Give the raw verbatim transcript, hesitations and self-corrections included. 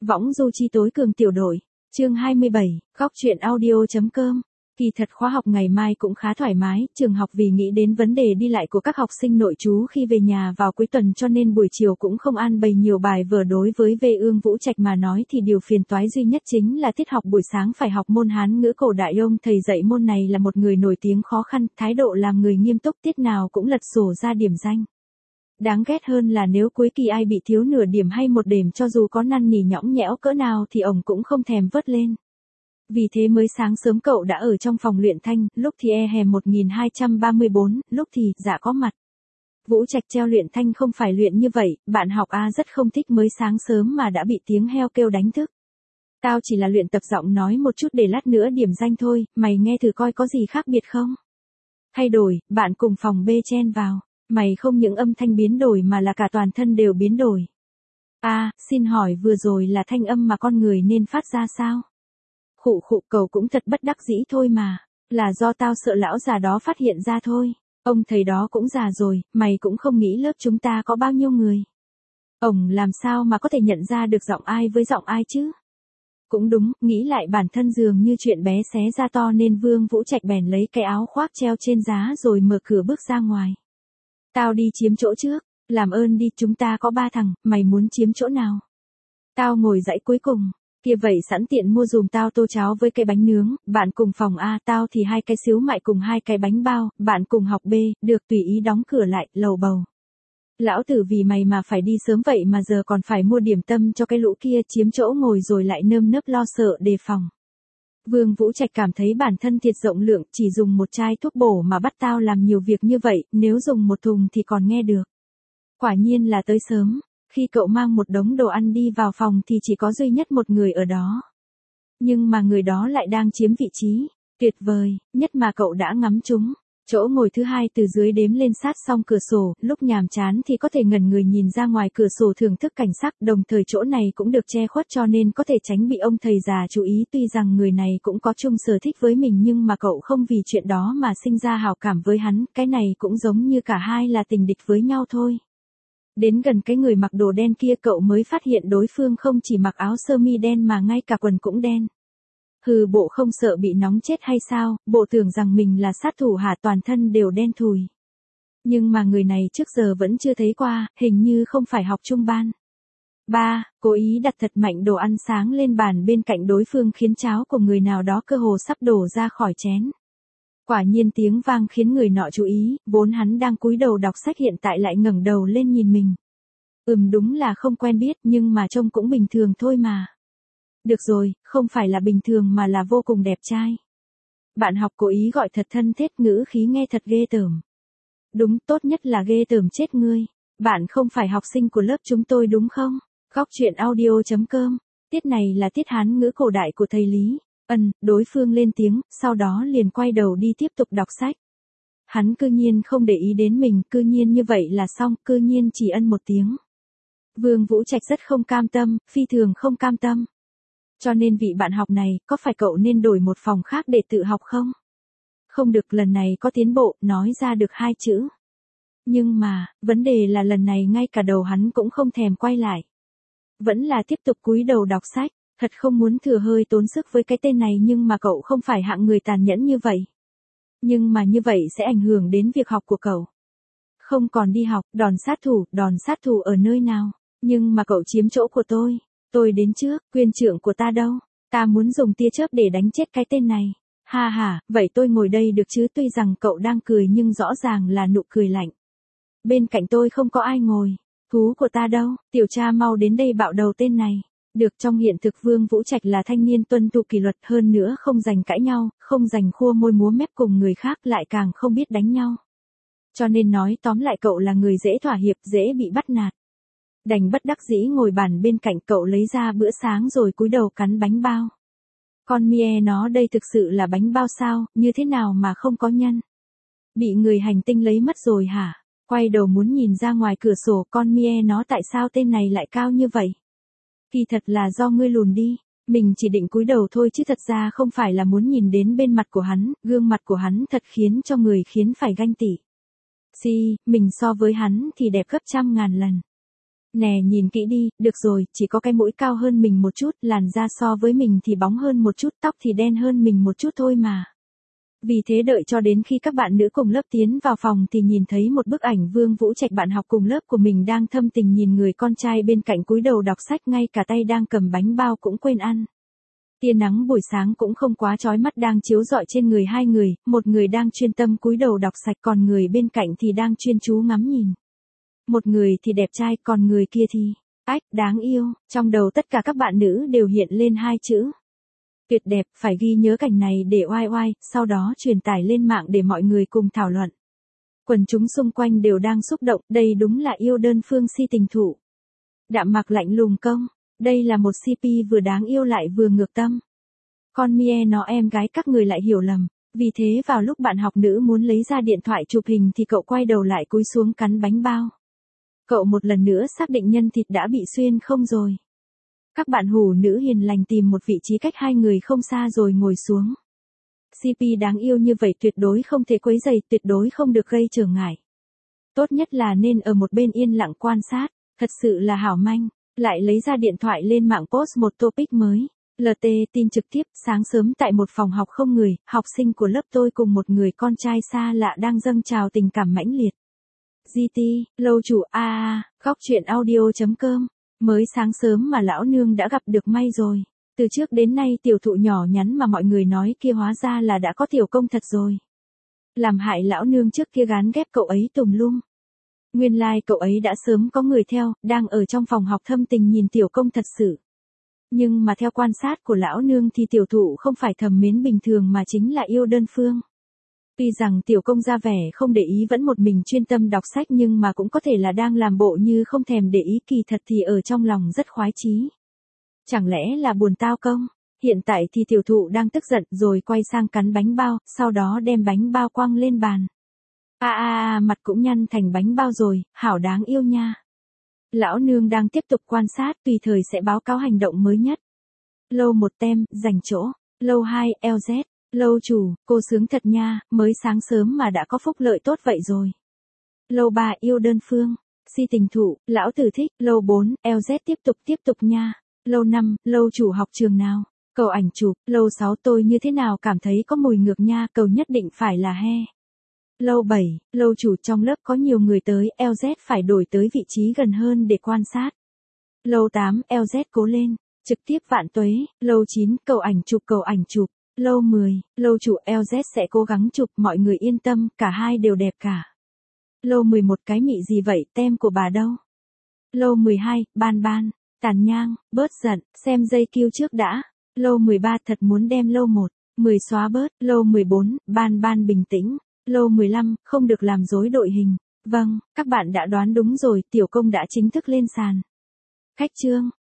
Võng du chi tối cường tiểu đội, chương hai mươi bảy, góc truyện audio.com. Kỳ thật khóa học ngày mai cũng khá thoải mái, trường học vì nghĩ đến vấn đề đi lại của các học sinh nội trú khi về nhà vào cuối tuần cho nên buổi chiều cũng không an bày nhiều bài vở. Đối với Vệ Ương Vũ Trạch mà nói thì điều phiền toái duy nhất chính là tiết học buổi sáng phải học môn Hán ngữ cổ đại. Ông thầy dạy môn này là một người nổi tiếng khó khăn, thái độ làm người nghiêm túc, tiết nào cũng lật sổ ra điểm danh. Đáng ghét hơn là nếu cuối kỳ ai bị thiếu nửa điểm hay một điểm cho dù có năn nỉ nhõng nhẽo cỡ nào thì ổng cũng không thèm vớt lên. Vì thế mới sáng sớm cậu đã ở trong phòng luyện thanh, lúc thì e hèm một nghìn hai trăm ba mươi bốn, lúc thì dạ có mặt. Vũ Trạch treo luyện thanh không phải luyện như vậy, bạn học A rất không thích mới sáng sớm mà đã bị tiếng heo kêu đánh thức. Tao chỉ là luyện tập giọng nói một chút để lát nữa điểm danh thôi, mày nghe thử coi có gì khác biệt không? Thay đổi, bạn cùng phòng B chen vào. Mày không những âm thanh biến đổi mà là cả toàn thân đều biến đổi. À, xin hỏi vừa rồi là thanh âm mà con người nên phát ra sao? Khụ khụ, cậu cũng thật bất đắc dĩ thôi mà. Là do tao sợ lão già đó phát hiện ra thôi. Ông thầy đó cũng già rồi, mày cũng không nghĩ lớp chúng ta có bao nhiêu người. Ổng làm sao mà có thể nhận ra được giọng ai với giọng ai chứ? Cũng đúng, nghĩ lại bản thân dường như chuyện bé xé ra to nên Vương Vũ Trạch bèn lấy cái áo khoác treo trên giá rồi mở cửa bước ra ngoài. Tao đi chiếm chỗ trước, làm ơn đi, chúng ta có ba thằng, mày muốn chiếm chỗ nào? Tao ngồi dãy cuối cùng, kia vậy sẵn tiện mua dùm tao tô cháo với cái bánh nướng, bạn cùng phòng A, tao thì hai cái xíu mại cùng hai cái bánh bao, bạn cùng học B, được tùy ý đóng cửa lại, lầu bầu. Lão tử vì mày mà phải đi sớm vậy mà giờ còn phải mua điểm tâm cho cái lũ kia, chiếm chỗ ngồi rồi lại nơm nớp lo sợ đề phòng. Vương Vũ Trạch cảm thấy bản thân thiệt rộng lượng, chỉ dùng một chai thuốc bổ mà bắt tao làm nhiều việc như vậy, nếu dùng một thùng thì còn nghe được. Quả nhiên là tới sớm, khi cậu mang một đống đồ ăn đi vào phòng thì chỉ có duy nhất một người ở đó. Nhưng mà người đó lại đang chiếm vị trí, tuyệt vời, nhất mà cậu đã ngắm trúng. Chỗ ngồi thứ hai từ dưới đếm lên sát song cửa sổ, lúc nhàm chán thì có thể ngẩn người nhìn ra ngoài cửa sổ thưởng thức cảnh sắc, đồng thời chỗ này cũng được che khuất cho nên có thể tránh bị ông thầy già chú ý. Tuy rằng người này cũng có chung sở thích với mình nhưng mà cậu không vì chuyện đó mà sinh ra hảo cảm với hắn, cái này cũng giống như cả hai là tình địch với nhau thôi. Đến gần cái người mặc đồ đen kia cậu mới phát hiện đối phương không chỉ mặc áo sơ mi đen mà ngay cả quần cũng đen. Hừ, bộ không sợ bị nóng chết hay sao, bộ tưởng rằng mình là sát thủ hả, toàn thân đều đen thùi. Nhưng mà người này trước giờ vẫn chưa thấy qua, hình như không phải học trung ban. Ba, cố ý đặt thật mạnh đồ ăn sáng lên bàn bên cạnh đối phương khiến cháo của người nào đó cơ hồ sắp đổ ra khỏi chén. Quả nhiên tiếng vang khiến người nọ chú ý, vốn hắn đang cúi đầu đọc sách hiện tại lại ngẩng đầu lên nhìn mình. Ừm, đúng là không quen biết nhưng mà trông cũng bình thường thôi mà. Được rồi, không phải là bình thường mà là vô cùng đẹp trai. Bạn học cố ý gọi thật thân thiết, ngữ khí nghe thật ghê tởm. Đúng, tốt nhất là ghê tởm chết ngươi. Bạn không phải học sinh của lớp chúng tôi đúng không? Góc truyện audio.com. Tiết này là tiết Hán ngữ cổ đại của thầy Lý. Ân, đối phương lên tiếng, sau đó liền quay đầu đi tiếp tục đọc sách. Hắn cư nhiên không để ý đến mình, cư nhiên như vậy là xong, cư nhiên chỉ ân một tiếng. Vương Vũ Trạch rất không cam tâm, phi thường không cam tâm. Cho nên vị bạn học này, có phải cậu nên đổi một phòng khác để tự học không? Không được, lần này có tiến bộ, nói ra được hai chữ. Nhưng mà, vấn đề là lần này ngay cả đầu hắn cũng không thèm quay lại. Vẫn là tiếp tục cúi đầu đọc sách, thật không muốn thừa hơi tốn sức với cái tên này nhưng mà cậu không phải hạng người tàn nhẫn như vậy. Nhưng mà như vậy sẽ ảnh hưởng đến việc học của cậu. Không còn đi học, đòn sát thủ, đòn sát thủ ở nơi nào? Nhưng mà cậu chiếm chỗ của tôi. Tôi đến trước, quyền trưởng của ta đâu? Ta muốn dùng tia chớp để đánh chết cái tên này. Ha ha, vậy tôi ngồi đây được chứ? Tuy rằng cậu đang cười nhưng rõ ràng là nụ cười lạnh. Bên cạnh tôi không có ai ngồi. Thú của ta đâu? Tiểu tra mau đến đây bạo đầu tên này. Được, trong hiện thực Vương Vũ Trạch là thanh niên tuân thủ kỷ luật, hơn nữa không dành cãi nhau, không dành khua môi múa mép cùng người khác, lại càng không biết đánh nhau. Cho nên nói tóm lại cậu là người dễ thỏa hiệp, dễ bị bắt nạt. Đành bất đắc dĩ ngồi bàn bên cạnh, cậu lấy ra bữa sáng rồi cúi đầu cắn bánh bao. Con mie nó đây thực sự là bánh bao sao, như thế nào mà không có nhân? Bị người hành tinh lấy mất rồi hả? Quay đầu muốn nhìn ra ngoài cửa sổ, con mie nó tại sao tên này lại cao như vậy? Kỳ thật là do ngươi lùn đi, mình chỉ định cúi đầu thôi chứ thật ra không phải là muốn nhìn đến bên mặt của hắn, gương mặt của hắn thật khiến cho người khiến phải ganh tị. Si, mình so với hắn thì đẹp gấp trăm ngàn lần. Nè nhìn kỹ đi, được rồi, chỉ có cái mũi cao hơn mình một chút, làn da so với mình thì bóng hơn một chút, tóc thì đen hơn mình một chút thôi mà. Vì thế đợi cho đến khi các bạn nữ cùng lớp tiến vào phòng thì nhìn thấy một bức ảnh Vương Vũ Trạch bạn học cùng lớp của mình đang thâm tình nhìn người con trai bên cạnh cúi đầu đọc sách, ngay cả tay đang cầm bánh bao cũng quên ăn. Tia nắng buổi sáng cũng không quá chói mắt đang chiếu rọi trên người hai người, một người đang chuyên tâm cúi đầu đọc sách còn người bên cạnh thì đang chuyên chú ngắm nhìn. Một người thì đẹp trai còn người kia thì, ách, đáng yêu, trong đầu tất cả các bạn nữ đều hiện lên hai chữ. Tuyệt đẹp, phải ghi nhớ cảnh này để oai oai, sau đó truyền tải lên mạng để mọi người cùng thảo luận. Quần chúng xung quanh đều đang xúc động, đây đúng là yêu đơn phương si tình thụ. Đạm Mạc lạnh lùng công, đây là một xê pê vừa đáng yêu lại vừa ngược tâm. Con Mie nó em gái các người lại hiểu lầm, vì thế vào lúc bạn học nữ muốn lấy ra điện thoại chụp hình thì cậu quay đầu lại cúi xuống cắn bánh bao. Cậu một lần nữa xác định nhân thịt đã bị xuyên không rồi. Các bạn hủ nữ hiền lành tìm một vị trí cách hai người không xa rồi ngồi xuống. xê pê đáng yêu như vậy tuyệt đối không thể quấy rầy, tuyệt đối không được gây trở ngại. Tốt nhất là nên ở một bên yên lặng quan sát, thật sự là hảo manh, lại lấy ra điện thoại lên mạng post một topic mới. lờ tê tin trực tiếp, sáng sớm tại một phòng học không người, học sinh của lớp tôi cùng một người con trai xa lạ đang dâng trào tình cảm mãnh liệt. giê tê, lâu chủ a a, góc truyện audio chấm com. Mới sáng sớm mà lão nương đã gặp được may rồi. Từ trước đến nay tiểu thụ nhỏ nhắn mà mọi người nói kia hóa ra là đã có tiểu công thật rồi. Làm hại lão nương trước kia gán ghép cậu ấy tùm lum. Nguyên lai like cậu ấy đã sớm có người theo, đang ở trong phòng học thâm tình nhìn tiểu công thật sự. Nhưng mà theo quan sát của lão nương thì tiểu thụ không phải thầm mến bình thường mà chính là yêu đơn phương. Tuy rằng tiểu công ra vẻ không để ý vẫn một mình chuyên tâm đọc sách nhưng mà cũng có thể là đang làm bộ như không thèm để ý, kỳ thật thì ở trong lòng rất khoái chí. Chẳng lẽ là buồn tao công? Hiện tại thì tiểu thụ đang tức giận rồi quay sang cắn bánh bao, sau đó đem bánh bao quăng lên bàn. A a a, mặt cũng nhăn thành bánh bao rồi, hảo đáng yêu nha. Lão nương đang tiếp tục quan sát, tùy thời sẽ báo cáo hành động mới nhất. Lô một tem, dành chỗ. Lô hai, eo dét. Lâu chủ, cô sướng thật nha, mới sáng sớm mà đã có phúc lợi tốt vậy rồi. Lô ba, yêu đơn phương. Si tình thụ, lão tử thích. Lô bốn, eo dét tiếp tục tiếp tục nha. Lô năm, lâu chủ học trường nào? Cầu ảnh chụp. Lô sáu, tôi như thế nào cảm thấy có mùi ngược nha, cầu nhất định phải là he. Lô bảy, lâu chủ trong lớp có nhiều người tới, eo dét phải đổi tới vị trí gần hơn để quan sát. Lô tám, eo dét cố lên, trực tiếp vạn tuế. Lô chín, cầu ảnh chụp cầu ảnh chụp. Lô mười, lâu chủ eo dét sẽ cố gắng chụp, mọi người yên tâm, cả hai đều đẹp cả. Lô mười một, cái mị gì vậy, tem của bà đâu? Lô mười hai, ban ban, tàn nhang, bớt giận, xem dây kiêu trước đã. Lô mười ba, thật muốn đem lô một, mười xóa bớt. Lô mười bốn, ban ban bình tĩnh. Lô mười lăm, không được làm rối đội hình. Vâng, các bạn đã đoán đúng rồi, tiểu công đã chính thức lên sàn. Khách trương.